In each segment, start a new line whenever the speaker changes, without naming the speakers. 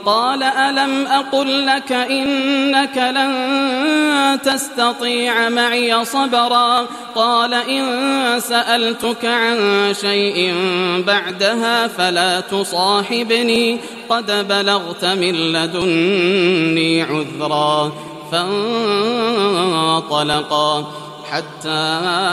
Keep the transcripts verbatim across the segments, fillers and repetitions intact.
قال ألم أقل لك إنك لن تستطيع معي صبرا قال إن سألتك عن شيء بعدها فلا تصاحبني قد بلغت من لدني عذرا فانطلقا حتى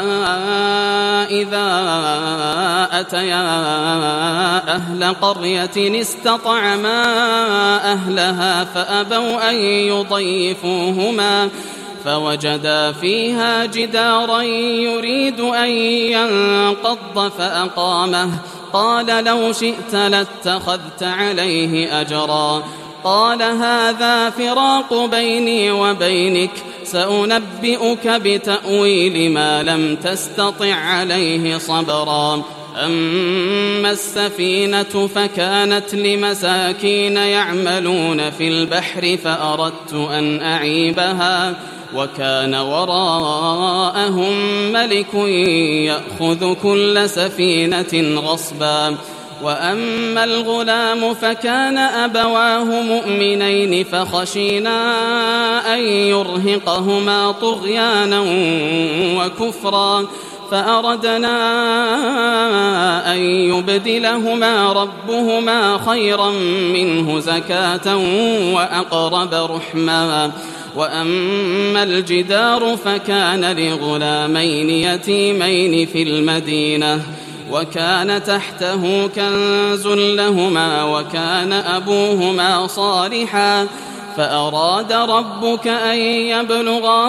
إذا أتيا أهل قرية استطعما أهلها فأبوا أن يضيفوهما فوجدا فيها جدارا يريد أن ينقض فأقامه قال لو شئت لاتخذت عليه أجرا قال هذا فراق بيني وبينك سأنبئك بتأويل ما لم تستطع عليه صبرا أما السفينة فكانت لمساكين يعملون في البحر فأردت أن أعيبها وكان وراءهم ملك يأخذ كل سفينة غصبا وأما الغلام فكان أبواه مؤمنين فخشينا أن يرهقهما طغيانا وكفرا فأردنا أن يبدلهما ربهما خيرا منه زكاة وأقرب رحما وأما الجدار فكان لغلامين يتيمين في المدينة وكان تحته كنز لهما وكان أبوهما صالحا فأراد ربك أن يبلغا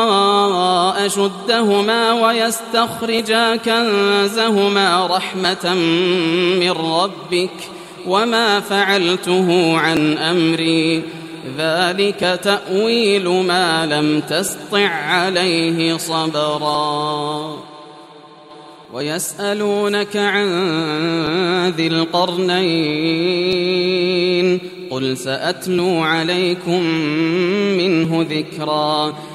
أشدهما ويستخرجا كنزهما رحمة من ربك وما فعلته عن أمري ذلك تأويل ما لم تسطع عليه صبرا ويسألونك عن ذي القرنين قل سأتلو عليكم منه ذكرا